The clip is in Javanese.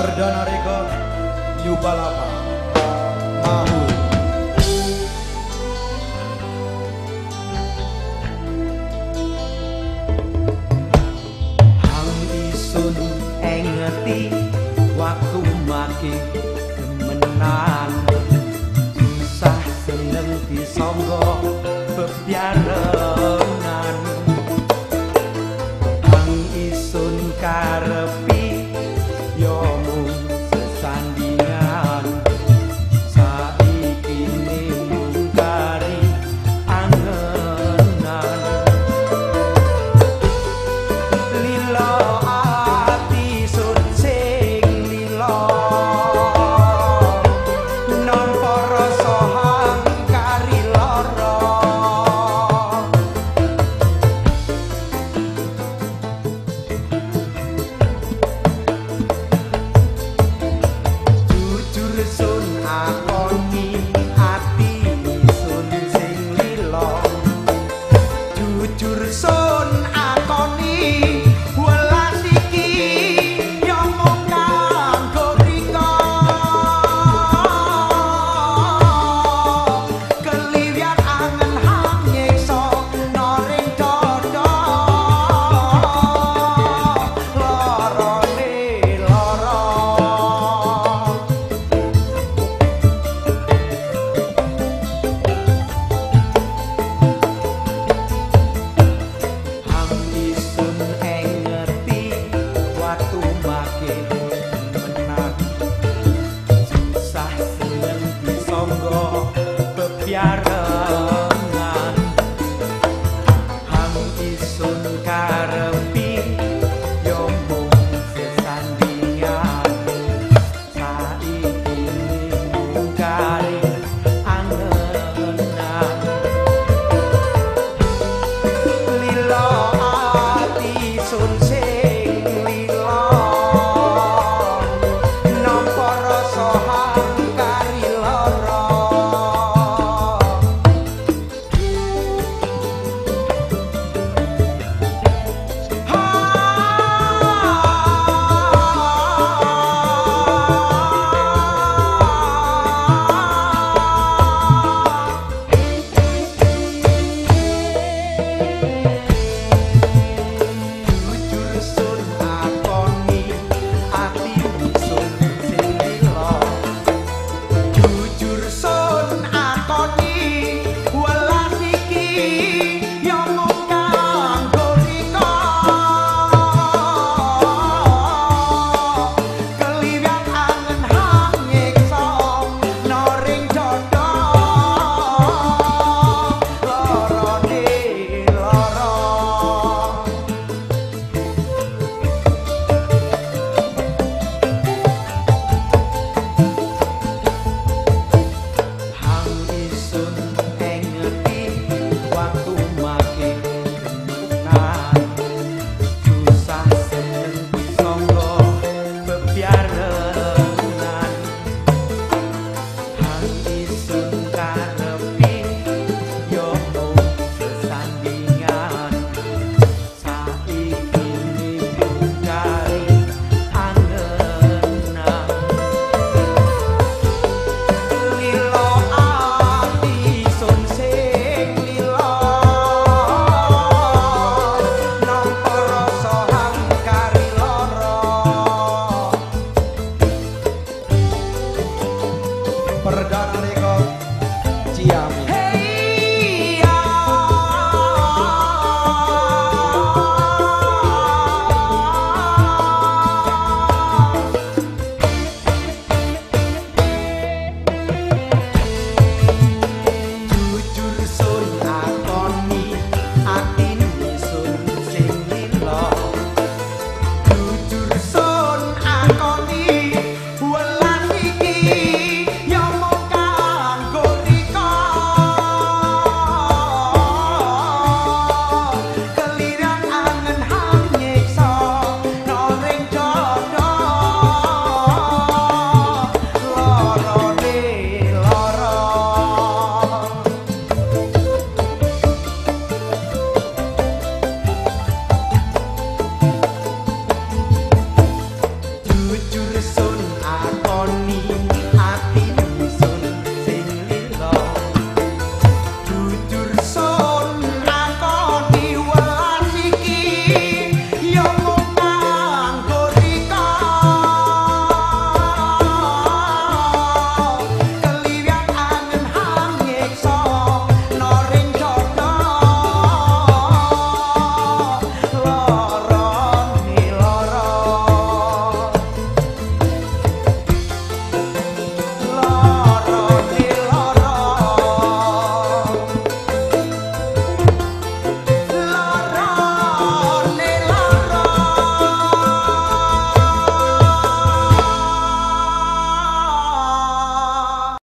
Perdana Record New Palapa Mahu Hang isun ngerti waktu make kemenan susah seneng disangga bebiarengan Hang isun karepi yo mung sesandingan saiki mung kari angenan lilo ati sun sing lilo nampa rasa hangkari lara sun akoni ati sun sing lilo jujur sun akoni welas iki yo mung kanggo rika keliwat angen hang nyiksa noring dada larane lara susah seneng disangga bebiarengan